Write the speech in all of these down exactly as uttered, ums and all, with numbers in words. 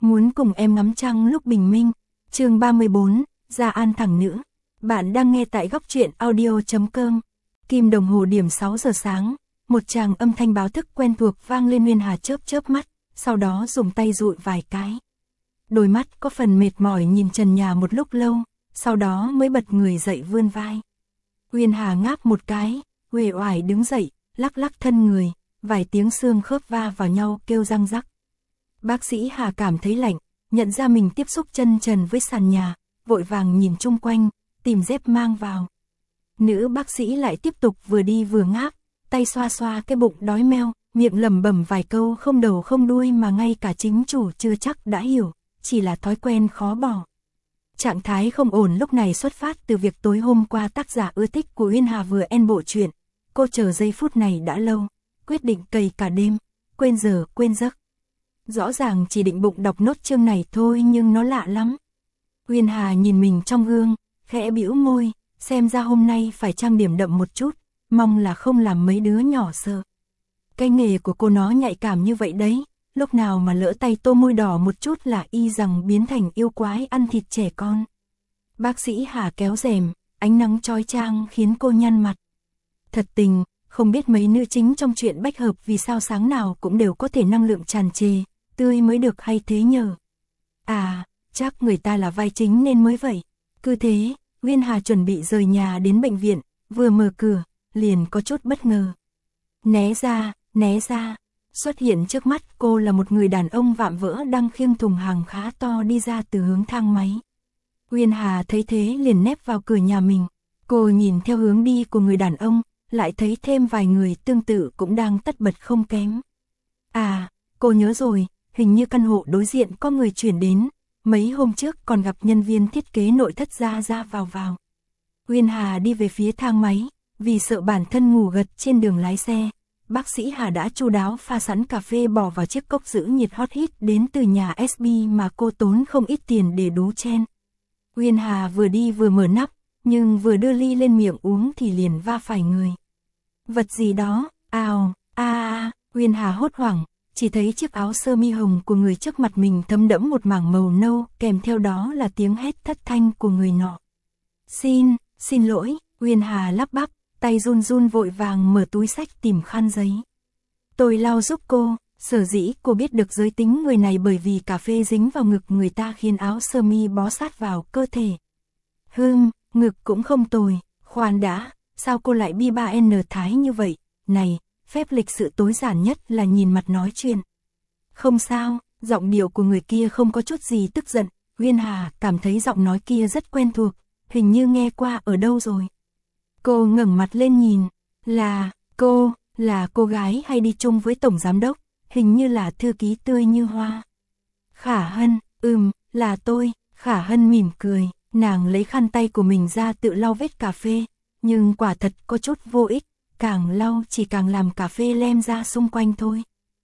muốn cùng em ngắm trăng lúc bình minh. Chương ba mươi bốn, Gia An thẳng nữ. Bạn đang nghe tại góc truyện audio chấm com. Kim đồng hồ điểm sáu giờ sáng, một tràng âm thanh báo thức quen thuộc vang lên. Nguyên Hà chớp chớp mắt, sau đó dùng tay dụi vài cái. Đôi mắt có phần mệt mỏi nhìn trần nhà một lúc lâu, sau đó mới bật người dậy vươn vai. Nguyên Hà ngáp một cái, uể oải đứng dậy, lắc lắc thân người, vài tiếng xương khớp va vào nhau kêu răng rắc. Bác sĩ Hà cảm thấy lạnh, nhận ra mình tiếp xúc chân trần với sàn nhà, vội vàng nhìn chung quanh, tìm dép mang vào. Nữ bác sĩ lại tiếp tục vừa đi vừa ngáp, tay xoa xoa cái bụng đói meo, miệng lẩm bẩm vài câu không đầu không đuôi mà ngay cả chính chủ chưa chắc đã hiểu, chỉ là thói quen khó bỏ. Trạng thái không ổn lúc này xuất phát từ việc tối hôm qua tác giả ưa thích của Nguyên Hà vừa end bộ truyện. Cô chờ giây phút này đã lâu, quyết định cày cả đêm, quên giờ quên giấc. Rõ ràng chỉ định bụng đọc nốt chương này thôi nhưng nó lạ lắm. Nguyên Hà nhìn mình trong gương, khẽ bĩu môi, xem ra hôm nay phải trang điểm đậm một chút, mong là không làm mấy đứa nhỏ sợ. Cái nghề của cô nó nhạy cảm như vậy đấy, lúc nào mà lỡ tay tô môi đỏ một chút là y rằng biến thành yêu quái ăn thịt trẻ con. Bác sĩ Hà kéo rèm, ánh nắng chói chang khiến cô nhăn mặt. Thật tình, không biết mấy nữ chính trong truyện bách hợp vì sao sáng nào cũng đều có thể năng lượng tràn trề, tươi mới được hay thế nhờ. À, chắc người ta là vai chính nên mới vậy. Cứ thế, Nguyên Hà chuẩn bị rời nhà đến bệnh viện, vừa mở cửa, liền có chút bất ngờ. Né ra, né ra, xuất hiện trước mắt cô là một người đàn ông vạm vỡ đang khiêng thùng hàng khá to đi ra từ hướng thang máy. Nguyên Hà thấy thế liền nép vào cửa nhà mình, cô nhìn theo hướng đi của người đàn ông, lại thấy thêm vài người tương tự cũng đang tất bật không kém. À, cô nhớ rồi, hình như căn hộ đối diện có người chuyển đến, mấy hôm trước còn gặp nhân viên thiết kế nội thất ra ra vào vào. Nguyên Hà đi về phía thang máy, vì sợ bản thân ngủ gật trên đường lái xe, bác sĩ Hà đã chu đáo pha sẵn cà phê bỏ vào chiếc cốc giữ nhiệt hot hit đến từ nhà ét bê mà cô tốn không ít tiền để đú chen. Nguyên Hà vừa đi vừa mở nắp, nhưng vừa đưa ly lên miệng uống thì liền va phải người. Vật gì đó, ào, a a, Nguyên Hà hốt hoảng, chỉ thấy chiếc áo sơ mi hồng của người trước mặt mình thấm đẫm một mảng màu nâu, kèm theo đó là tiếng hét thất thanh của người nọ. Xin, xin lỗi, Nguyên Hà lắp bắp, tay run run vội vàng mở túi xách tìm khăn giấy. Tôi lau giúp cô, sở dĩ cô biết được giới tính người này bởi vì cà phê dính vào ngực người ta khiến áo sơ mi bó sát vào cơ thể. Hừm, ngực cũng không tồi, khoan đã, sao cô lại bi ba en thái như vậy, này, phép lịch sự tối giản nhất là nhìn mặt nói chuyện. Không sao, giọng điệu của người kia không có chút gì tức giận, Nguyên Hà cảm thấy giọng nói kia rất quen thuộc, hình như nghe qua ở đâu rồi. Cô ngẩng mặt lên nhìn, là, cô, là cô gái hay đi chung với tổng giám đốc, hình như là thư ký tươi như hoa. Khả Hân, ừm, là tôi, Khả Hân mỉm cười, nàng lấy khăn tay của mình ra tự lau vết cà phê, nhưng quả thật có chút vô ích, càng lau chỉ càng làm cà phê lem ra xung quanh thôi.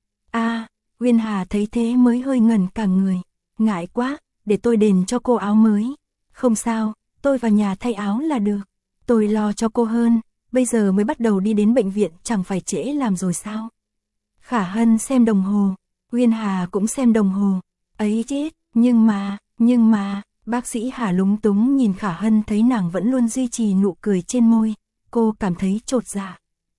À, Nguyên Hà thấy thế mới hơi ngẩn cả người, ngại quá, để tôi đền cho cô áo mới. Không sao, tôi vào nhà thay áo là được. Tôi lo cho cô hơn, bây giờ mới bắt đầu đi đến bệnh viện chẳng phải trễ làm rồi sao? Khả Hân xem đồng hồ, Nguyên Hà cũng xem đồng hồ. Ấy chết, nhưng mà, nhưng mà, bác sĩ Hà lúng túng nhìn Khả Hân thấy nàng vẫn luôn duy trì nụ cười trên môi, cô cảm thấy chột dạ.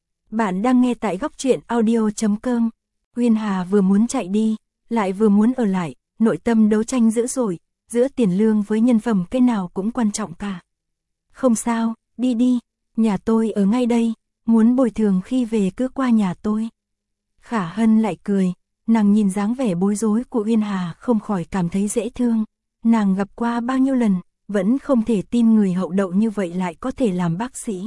Bạn đang nghe tại góc truyện audio chấm com. Nguyên Hà vừa muốn chạy đi, lại vừa muốn ở lại, nội tâm đấu tranh dữ dội, giữa tiền lương với nhân phẩm cái nào cũng quan trọng cả. Không sao, đi đi, nhà tôi ở ngay đây, muốn bồi thường khi về cứ qua nhà tôi. Khả Hân lại cười, nàng nhìn dáng vẻ bối rối của Nguyên Hà không khỏi cảm thấy dễ thương. Nàng gặp qua bao nhiêu lần, vẫn không thể tin người hậu đậu như vậy lại có thể làm bác sĩ.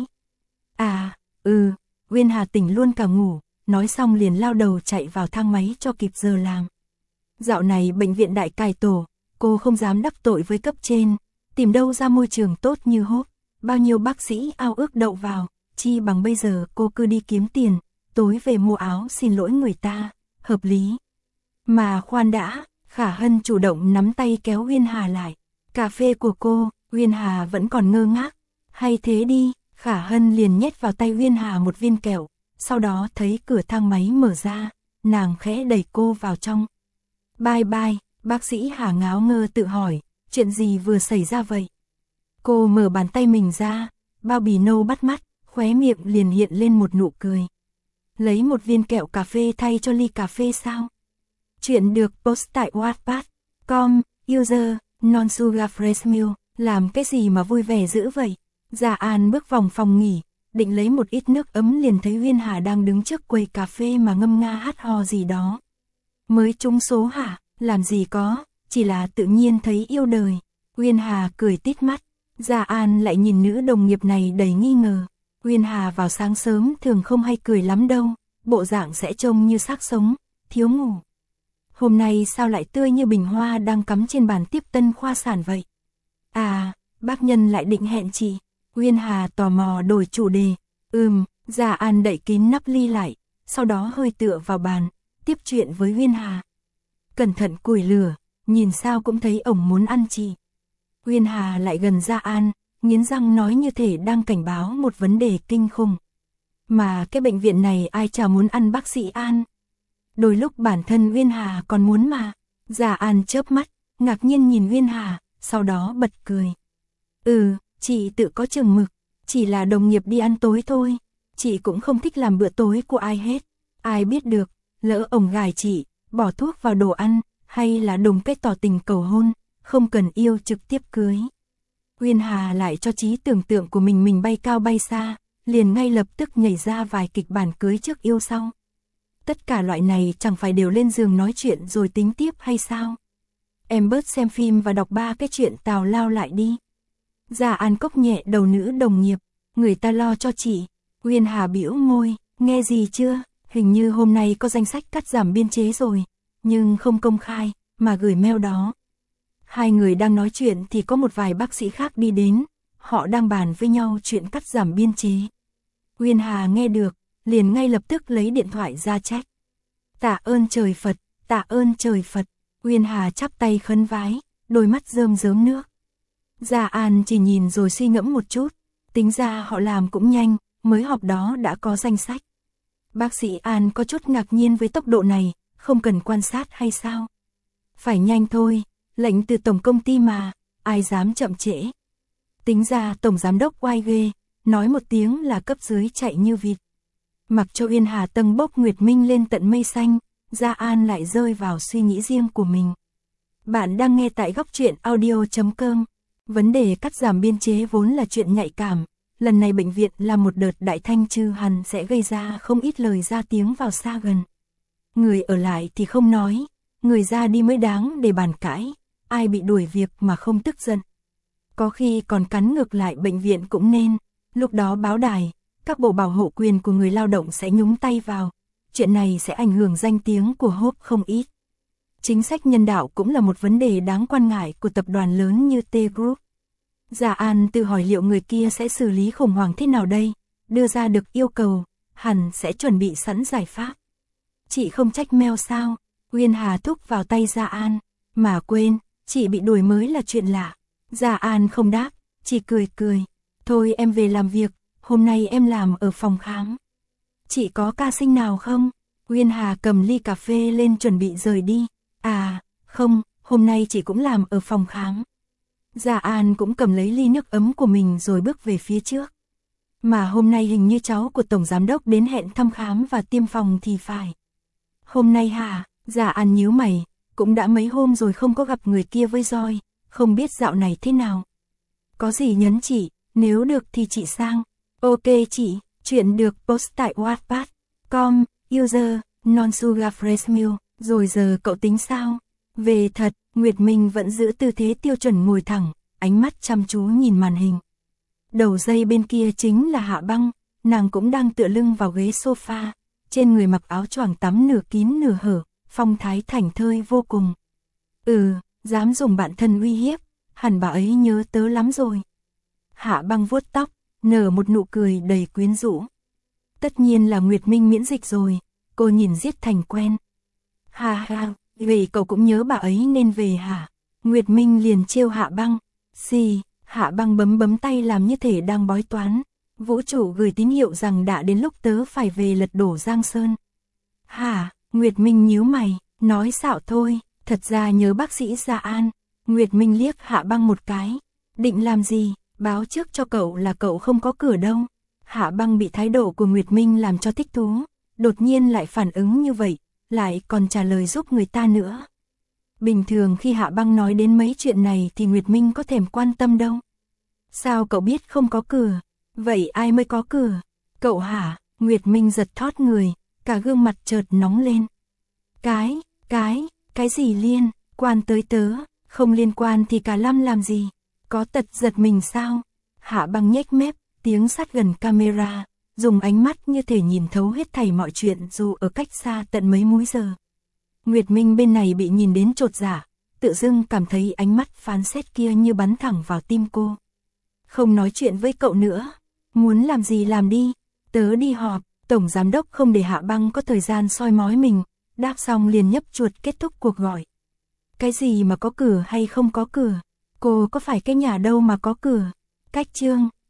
À, ừ, Nguyên Hà tỉnh luôn cả ngủ, nói xong liền lao đầu chạy vào thang máy cho kịp giờ làm. Dạo này bệnh viện đại cải tổ, cô không dám đắc tội với cấp trên, tìm đâu ra môi trường tốt như hốt, bao nhiêu bác sĩ ao ước đậu vào, chi bằng bây giờ cô cứ đi kiếm tiền, tối về mua áo xin lỗi người ta, hợp lý. Mà khoan đã, Khả Hân chủ động nắm tay kéo Nguyên Hà lại, cà phê của cô, Nguyên Hà vẫn còn ngơ ngác, hay thế đi, Khả Hân liền nhét vào tay Nguyên Hà một viên kẹo, sau đó thấy cửa thang máy mở ra, nàng khẽ đẩy cô vào trong. Bye bye, Bác sĩ Hà ngáo ngơ tự hỏi, chuyện gì vừa xảy ra vậy? Cô mở bàn tay mình ra, bao bì nâu bắt mắt, khóe miệng liền hiện lên một nụ cười. Lấy một viên kẹo cà phê thay cho ly cà phê sao? Chuyện được post tại wattpad chấm com, user, non-sugar fresh milk, làm cái gì mà vui vẻ dữ vậy? Dạ An bước vòng phòng nghỉ, định lấy một ít nước ấm liền thấy Uyên Hà đang đứng trước quầy cà phê mà ngâm nga hát hò gì đó. Mới trúng số hả? Làm gì có, chỉ là tự nhiên thấy yêu đời. Uyên Hà cười tít mắt, Dạ An lại nhìn nữ đồng nghiệp này đầy nghi ngờ. Uyên Hà vào sáng sớm thường không hay cười lắm đâu, bộ dạng sẽ trông như xác sống, thiếu ngủ. Hôm nay sao lại tươi như bình hoa đang cắm trên bàn tiếp tân khoa sản vậy? À, bác Nhân lại định hẹn chị. Uyên Hà tò mò đổi chủ đề. Ừm, Dạ An đậy kín nắp ly lại, sau đó hơi tựa vào bàn, tiếp chuyện với Uyên Hà. Cẩn thận củi lửa, nhìn sao cũng thấy ổng muốn ăn chị. Uyên Hà lại gần Dạ An, nghiến răng nói như thể đang cảnh báo một vấn đề kinh khủng. Mà cái bệnh viện này ai chả muốn ăn bác sĩ An. Đôi lúc bản thân Uyên Hà còn muốn mà. Dạ An chớp mắt, ngạc nhiên nhìn Uyên Hà, sau đó bật cười. Ừ, chị tự có chừng mực, chỉ là đồng nghiệp đi ăn tối thôi. Chị cũng không thích làm bữa tối của ai hết. Ai biết được, lỡ ổng gài chị, bỏ thuốc vào đồ ăn, hay là đùng cái tỏ tình cầu hôn, không cần yêu trực tiếp cưới. Uyên Hà lại cho trí tưởng tượng của mình mình bay cao bay xa, liền ngay lập tức nhảy ra vài kịch bản cưới trước yêu sau. Tất cả loại này chẳng phải đều lên giường nói chuyện rồi tính tiếp hay sao? Em bớt xem phim và đọc ba cái chuyện tào lao lại đi. Dạ An cốc nhẹ đầu nữ đồng nghiệp, người ta lo cho chị. Uyên Hà bĩu môi, nghe gì chưa? Hình như hôm nay có danh sách cắt giảm biên chế rồi, nhưng không công khai, mà gửi mail đó. Hai người đang nói chuyện thì có một vài bác sĩ khác đi đến, họ đang bàn với nhau chuyện cắt giảm biên chế. Uyên Hà nghe được, liền ngay lập tức lấy điện thoại ra trách. Tạ ơn trời Phật, tạ ơn trời Phật. Uyên Hà chắp tay khấn vái, đôi mắt rơm rớm nước. Dạ An chỉ nhìn rồi suy ngẫm một chút, tính ra họ làm cũng nhanh, mới họp đó đã có danh sách. Bác sĩ An có chút ngạc nhiên với tốc độ này, không cần quan sát hay sao? Phải nhanh thôi, lệnh từ tổng công ty mà, ai dám chậm trễ. Tính ra tổng giám đốc oai ghê, nói một tiếng là cấp dưới chạy như vịt. Mặc cho Uyên Hà tâng bốc Nguyệt Minh lên tận mây xanh, Dạ An lại rơi vào suy nghĩ riêng của mình. Bạn đang nghe tại góc truyện audio chấm com. Vấn đề cắt giảm biên chế vốn là chuyện nhạy cảm, lần này bệnh viện là một đợt đại thanh trừ hằn sẽ gây ra không ít lời ra tiếng vào xa gần. Người ở lại thì không nói, người ra đi mới đáng để bàn cãi, ai bị đuổi việc mà không tức giận. Có khi còn cắn ngược lại bệnh viện cũng nên, lúc đó báo đài, các bộ bảo hộ quyền của người lao động sẽ nhúng tay vào, chuyện này sẽ ảnh hưởng danh tiếng của Hope không ít. Chính sách nhân đạo cũng là một vấn đề đáng quan ngại của tập đoàn lớn như T Group. Dạ An tự hỏi liệu người kia sẽ xử lý khủng hoảng thế nào đây, đưa ra được yêu cầu, hẳn sẽ chuẩn bị sẵn giải pháp. Chị không trách mail sao? Uyên Hà thúc vào tay Dạ An, mà quên, chị bị đuổi mới là chuyện lạ. Dạ An không đáp, chỉ cười cười, thôi em về làm việc, hôm nay em làm ở phòng khám. Chị có ca sinh nào không? Uyên Hà cầm ly cà phê lên chuẩn bị rời đi. À, không, hôm nay chị cũng làm ở phòng khám. Dạ An cũng cầm lấy ly nước ấm của mình rồi bước về phía trước. Mà hôm nay hình như cháu của tổng giám đốc đến hẹn thăm khám và tiêm phòng thì phải. Hôm nay hả? Dạ An nhíu mày, cũng đã mấy hôm rồi không có gặp người kia với roi, không biết dạo này thế nào. Có gì nhấn chị, nếu được thì chị sang. Ok chị, chuyện được post tại wattpad chấm com, user, non-sugar fresh milk. Rồi giờ cậu tính sao? Về thật, Nguyệt Minh vẫn giữ tư thế tiêu chuẩn ngồi thẳng, ánh mắt chăm chú nhìn màn hình. Đầu dây bên kia chính là Hạ Băng, nàng cũng đang tựa lưng vào ghế sofa, trên người mặc áo choàng tắm nửa kín nửa hở, phong thái thảnh thơi vô cùng. Ừ, dám dùng bạn thân uy hiếp, hẳn bà ấy nhớ tớ lắm rồi. Hạ Băng vuốt tóc, nở một nụ cười đầy quyến rũ. Tất nhiên là Nguyệt Minh miễn dịch rồi, cô nhìn giết thành quen. Hà hà, vì cậu cũng nhớ bà ấy nên về hả? Nguyệt Minh liền trêu Hạ Băng. Xì, Hạ Băng bấm bấm tay làm như thể đang bói toán. Vũ trụ gửi tín hiệu rằng đã đến lúc tớ phải về lật đổ Giang Sơn. Hả? Nguyệt Minh nhíu mày, nói xạo thôi, Thật ra nhớ bác sĩ Gia An, Nguyệt Minh liếc Hạ Băng một cái. Định làm gì, báo trước cho cậu là cậu không có cửa đâu. Hạ Băng bị thái độ của Nguyệt Minh làm cho thích thú, đột nhiên lại phản ứng như vậy, lại còn trả lời giúp người ta nữa. Bình thường khi Hạ Băng nói đến mấy chuyện này thì Nguyệt Minh có thèm quan tâm đâu. Sao cậu biết không có cửa? Vậy ai mới có cửa? Cậu hả? Nguyệt Minh giật thót người, cả gương mặt chợt nóng lên. Cái, cái, cái gì liên quan tới tớ, không liên quan thì cả Lâm làm gì? Có tật giật mình sao? Hạ Băng nhếch mép, tiếng sát gần camera, dùng ánh mắt như thể nhìn thấu hết thảy mọi chuyện dù ở cách xa tận mấy múi giờ. Nguyệt Minh bên này bị nhìn đến chột dạ, tự dưng cảm thấy ánh mắt phán xét kia như bắn thẳng vào tim cô. Không nói chuyện với cậu nữa, muốn làm gì làm đi, tớ đi họp. Tổng giám đốc không để Hạ Băng có thời gian soi mói mình, đáp xong liền nhấp chuột kết thúc cuộc gọi. Cái gì mà có cửa hay không có cửa, cô có phải cái nhà đâu mà có cửa. Cách chương